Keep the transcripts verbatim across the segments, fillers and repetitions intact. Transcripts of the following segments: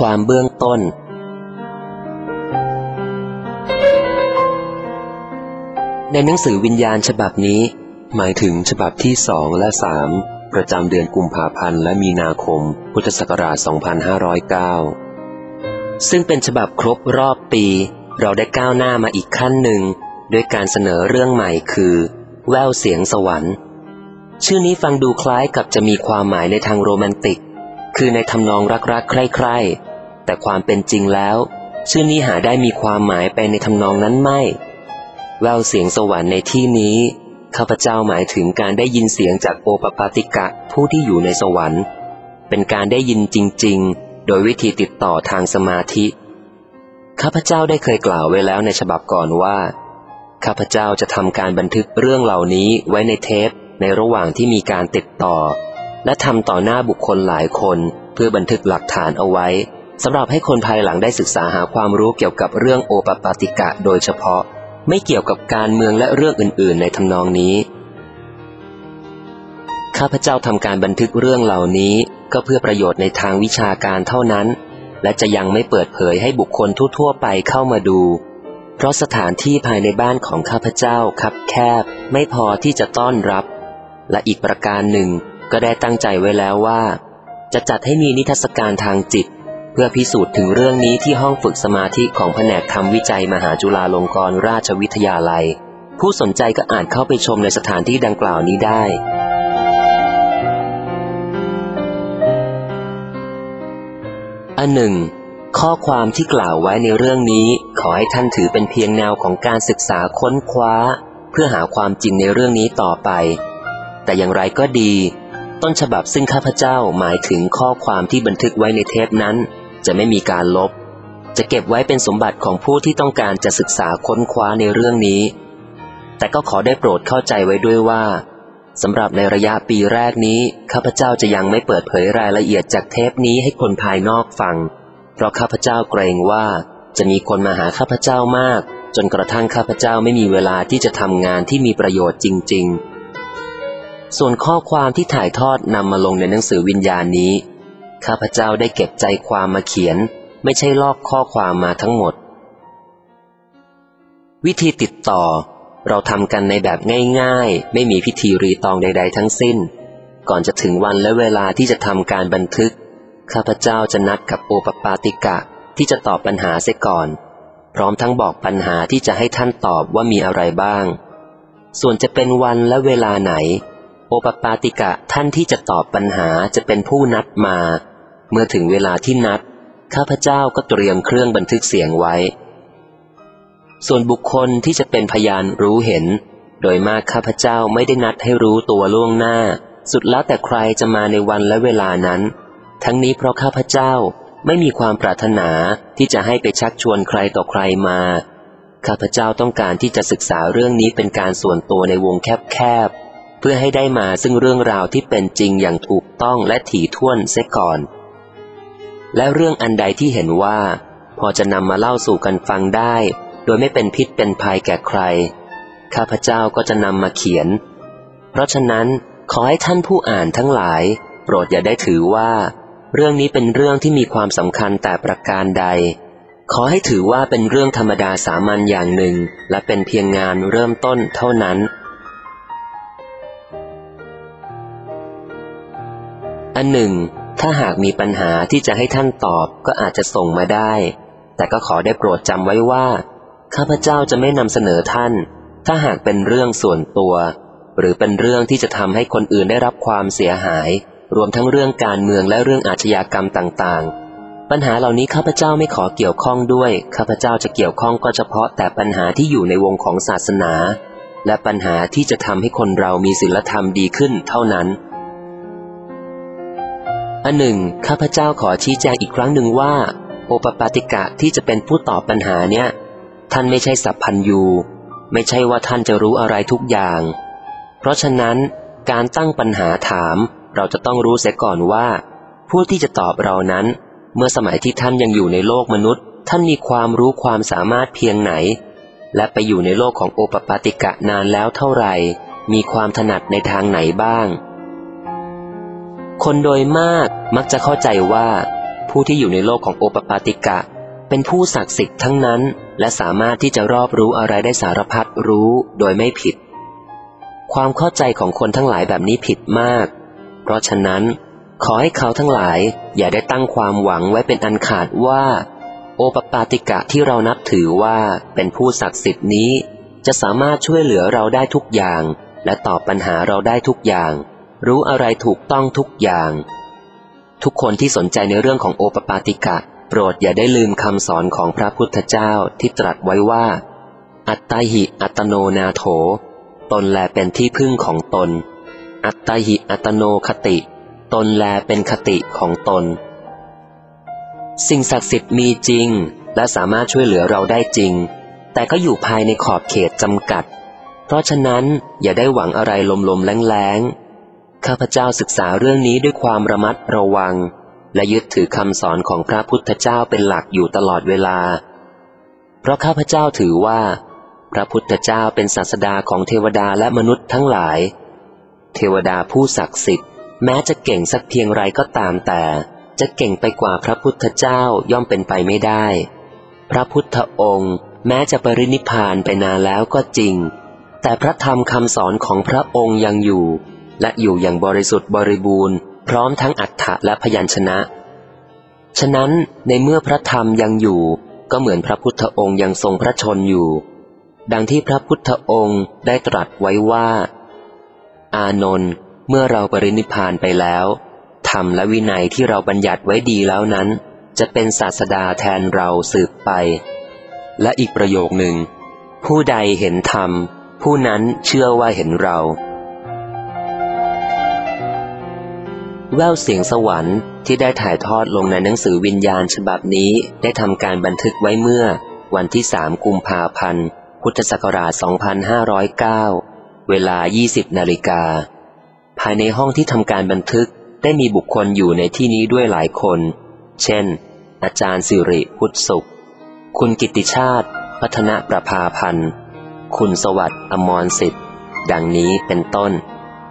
ความเบื้องต้นในหนังสือวิญญาณฉบับนี้หมายถึงฉบับที่สองและสามประจำเดือนกุมภาพันธ์และมีนาคมพุทธศักราชสองพันห้าร้อยเก้าซึ่งเป็นฉบับครบรอบปีเราได้ก้าวหน้ามาอีกขั้นหนึ่งด้วยการเสนอเรื่องใหม่คือแว่วเสียงสวรรค์ชื่อนี้ฟังดูคล้ายกับจะมีความหมายในทางโรแมนติกคือในทำนองรักๆใคร่ๆแต่ความเป็นจริงแล้วชื่อนี้หาได้มีความหมายไปในทำนองนั้นไม่แว่วเสียงสวรรค์ในที่นี้ข้าพเจ้าหมายถึงการได้ยินเสียงจากโอปปาติกะผู้ที่อยู่ในสวรรค์เป็นการได้ยินจริงๆโดยวิธีติดต่อทางสมาธิข้าพเจ้าได้เคยกล่าวไว้แล้วในฉบับก่อนว่าข้าพเจ้าจะทำการบันทึกเรื่องเหล่านี้ไว้ในเทปในระหว่างที่มีการติดต่อและทำต่อหน้าบุคคลหลายคนเพื่อบันทึกหลักฐานเอาไว้สำหรับให้คนภายหลังได้ศึกษาหาความรู้เกี่ยวกับเรื่องโอปปาติกะโดยเฉพาะไม่เกี่ยวกับการเมืองและเรื่องอื่นๆในทำนองนี้ข้าพเจ้าทำการบันทึกเรื่องเหล่านี้ก็เพื่อประโยชน์ในทางวิชาการเท่านั้นและจะยังไม่เปิดเผยให้บุคคลทั่วๆไปเข้ามาดูเพราะสถานที่ภายในบ้านของข้าพเจ้าคับแคบไม่พอที่จะต้อนรับและอีกประการหนึ่งก็ได้ตั้งใจไว้แล้วว่าจะจัดให้มีนิทรรศการทางจิตเพื่อพิสูจน์ถึงเรื่องนี้ที่ห้องฝึกสมาธิของแผนกทำวิจัยมหาจุฬาลงกรณราชวิทยาลัยผู้สนใจก็อาจเข้าไปชมในสถานที่ดังกล่าวนี้ได้อันหนึ่งข้อความที่กล่าวไว้ในเรื่องนี้ขอให้ท่านถือเป็นเพียงแนวของการศึกษาค้นคว้าเพื่อหาความจริงในเรื่องนี้ต่อไปแต่อย่างไรก็ดีต้นฉบับซึ่งข้าพเจ้าหมายถึงข้อความที่บันทึกไว้ในเทปนั้นจะไม่มีการลบจะเก็บไว้เป็นสมบัติของผู้ที่ต้องการจะศึกษาค้นคว้าในเรื่องนี้แต่ก็ขอได้โปรดเข้าใจไว้ด้วยว่าสำหรับในระยะปีแรกนี้ข้าพเจ้าจะยังไม่เปิดเผยรายละเอียดจากเทปนี้ให้คนภายนอกฟังเพราะข้าพเจ้าเกรงว่าจะมีคนมาหาข้าพเจ้ามากจนกระทั่งข้าพเจ้าไม่มีเวลาที่จะทำงานที่มีประโยชน์จริงๆส่วนข้อความที่ถ่ายทอดนำมาลงในหนังสือวิญญาณนี้ข้าพเจ้าได้เก็บใจความมาเขียนไม่ใช่ลอกข้อความมาทั้งหมดวิธีติดต่อเราทำกันในแบบง่ายๆไม่มีพิธีรีตองใดๆทั้งสิ้นก่อนจะถึงวันและเวลาที่จะทำการบันทึกข้าพเจ้าจะนัดกับโอปปาติกะที่จะตอบปัญหาเสียก่อนพร้อมทั้งบอกปัญหาที่จะให้ท่านตอบว่ามีอะไรบ้างส่วนจะเป็นวันและเวลาไหนโอปปาติกะท่านที่จะตอบปัญหาจะเป็นผู้นัดมาเมื่อถึงเวลาที่นัดข้าพเจ้าก็เตรียมเครื่องบันทึกเสียงไว้ส่วนบุคคลที่จะเป็นพยานรู้เห็นโดยมากข้าพเจ้าไม่ได้นัดให้รู้ตัวล่วงหน้าสุดแล้วแต่ใครจะมาในวันและเวลานั้นทั้งนี้เพราะข้าพเจ้าไม่มีความปรารถนาที่จะให้ไปชักชวนใครต่อใครมาข้าพเจ้าต้องการที่จะศึกษาเรื่องนี้เป็นการส่วนตัวในวงแคบๆเพื่อให้ได้มาซึ่งเรื่องราวที่เป็นจริงอย่างถูกต้องและถี่ถ้วนเสียก่อนและเรื่องอันใดที่เห็นว่าพอจะนำมาเล่าสู่กันฟังได้โดยไม่เป็นพิษเป็นภัยแก่ใครข้าพเจ้าก็จะนำมาเขียนเพราะฉะนั้นขอให้ท่านผู้อ่านทั้งหลายโปรดอย่าได้ถือว่าเรื่องนี้เป็นเรื่องที่มีความสำคัญแต่ประการใดขอให้ถือว่าเป็นเรื่องธรรมดาสามัญอย่างหนึ่งและเป็นเพียงงานเริ่มต้นเท่านั้นอันหนึ่งถ้าหากมีปัญหาที่จะให้ท่านตอบก็อาจจะส่งมาได้แต่ก็ขอได้โปรดจำไว้ว่าข้าพเจ้าจะไม่นำเสนอท่านถ้าหากเป็นเรื่องส่วนตัวหรือเป็นเรื่องที่จะทำให้คนอื่นได้รับความเสียหายรวมทั้งเรื่องการเมืองและเรื่องอาชญากรรมต่างๆปัญหาเหล่านี้ข้าพเจ้าไม่ขอเกี่ยวข้องด้วยข้าพเจ้าจะเกี่ยวข้องก็เฉพาะแต่ปัญหาที่อยู่ในวงของศาสนาและปัญหาที่จะทำให้คนเรามีศีลธรรมดีขึ้นเท่านั้นอันหนึ่งข้าพเจ้าขอชี้แจงอีกครั้งหนึ่งว่าโอปปาติกะที่จะเป็นผู้ตอบปัญหาเนี่ยท่านไม่ใช่สัพพัญญูไม่ใช่ว่าท่านจะรู้อะไรทุกอย่างเพราะฉะนั้นการตั้งปัญหาถามเราจะต้องรู้เสียก่อนว่าผู้ที่จะตอบเรานั้นเมื่อสมัยที่ท่านยังอยู่ในโลกมนุษย์ท่านมีความรู้ความสามารถเพียงไหนและไปอยู่ในโลกของโอปปาติกะนานแล้วเท่าไหร่มีความถนัดในทางไหนบ้างคนโดยมากมักจะเข้าใจว่าผู้ที่อยู่ในโลกของโอปปาติกะเป็นผู้ศักดิ์สิทธิ์ทั้งนั้นและสามารถที่จะรอบรู้อะไรได้สารพัดรู้โดยไม่ผิดความเข้าใจของคนทั้งหลายแบบนี้ผิดมากเพราะฉะนั้นขอให้เขาทั้งหลายอย่าได้ตั้งความหวังไว้เป็นอันขาดว่าโอปปาติกะที่เรานับถือว่าเป็นผู้ศักดิ์สิทธิ์นี้จะสามารถช่วยเหลือเราได้ทุกอย่างและตอบปัญหาเราได้ทุกอย่างรู้อะไรถูกต้องทุกอย่างทุกคนที่สนใจในเรื่องของโอปปาติกะโปรดอย่าได้ลืมคำสอนของพระพุทธเจ้าที่ตรัสไว้ว่าอัตตหิอัตโนนาโถตนแลเป็นที่พึ่งของตนอัตตหิอัตโนคติตนแลเป็นคติของตนสิ่งศักดิ์สิทธิ์มีจริงและสามารถช่วยเหลือเราได้จริงแต่ก็อยู่ภายในขอบเขตจำกัดเพราะฉะนั้นอย่าได้หวังอะไรลมๆแล้งๆข้าพเจ้าศึกษาเรื่องนี้ด้วยความระมัดระวังและยึดถือคำสอนของพระพุทธเจ้าเป็นหลักอยู่ตลอดเวลาเพราะข้าพเจ้าถือว่าพระพุทธเจ้าเป็นศาสดาของเทวดาและมนุษย์ทั้งหลายเทวดาผู้ศักดิ์สิทธิ์แม้จะเก่งสักเพียงไรก็ตามแต่จะเก่งไปกว่าพระพุทธเจ้าย่อมเป็นไปไม่ได้พระพุทธองค์แม้จะปรินิพพานไปนานแล้วก็จริงแต่พระธรรมคำสอนของพระองค์ยังอยู่และอยู่อย่างบริสุทธิ์บริบูรณ์พร้อมทั้งอรรถะและพยัญชนะฉะนั้นในเมื่อพระธรรมยังอยู่ก็เหมือนพระพุทธองค์ยังทรงพระชนอยู่ดังที่พระพุทธองค์ได้ตรัสไว้ว่าอานนท์เมื่อเราปรินิพพานไปแล้วธรรมและวินัยที่เราบัญญัติไว้ดีแล้วนั้นจะเป็นศาสดาแทนเราสืบไปและอีกประโยคหนึ่งผู้ใดเห็นธรรมผู้นั้นเชื่อว่าเห็นเราแววเสียงสวรรค์ที่ได้ถ่ายทอดลงในหนังสือวิญญาณฉบับนี้ได้ทำการบันทึกไว้เมื่อวันที่สามกุมภาพันธ์พุทธศักราชสองพันห้าร้อยเก้าเวลายี่สิบนาฬิกาภายในห้องที่ทำการบันทึกได้มีบุคคลอยู่ในที่นี้ด้วยหลายคนเช่นอาจารย์สิริพุทธสุขคุณกิตติชาติพัฒนประภาพันธ์คุณสวัสดิ์อมรสิทธิ์ดังนี้เป็นต้น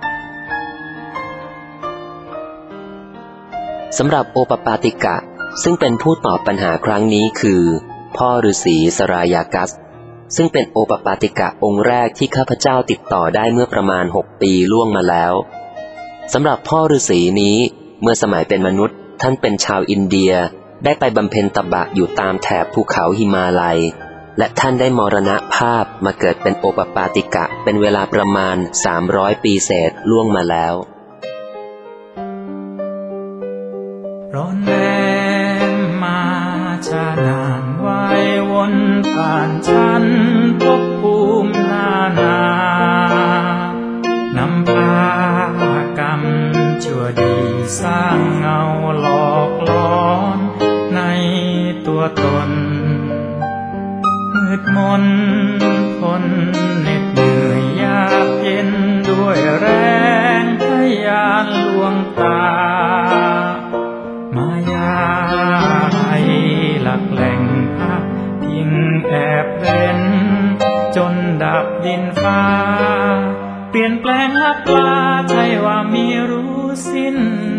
สำหรับโอปปาติกะซึ่งเป็นผู้ตอบปัญหาครั้งนี้คือพ่อฤาษีสรายากัสซึ่งเป็นโอปปาติกะองค์แรกที่ข้าพเจ้าติดต่อได้เมื่อประมาณหกปีล่วงมาแล้วสำหรับพ่อฤาษีนี้เมื่อสมัยเป็นมนุษย์ท่านเป็นชาวอินเดียได้ไปบำเพ็ญตบะอยู่ตามแถบภูเขาหิมาลัยและท่านได้มรณภาพมาเกิดเป็นโอปปาติกะเป็นเวลาประมาณสามร้อยปีเศษล่วงมาแล้วร้อนแรงมาชานานไหววนผ่านชั้นภพภูมินานานำพากรรมชั่วดีสร้างเงาหลอกหลอนในตัวตนมืดมนทนเหน็ดเหนื่อยยากเย็นด้วยแรงทะยานลวงตามายาให้หลักแหล่งพักพิงแอบเร้นจนดับดินฟ้าเปลี่ยนแปลงลับลาใช่ว่ามีรู้สิ้น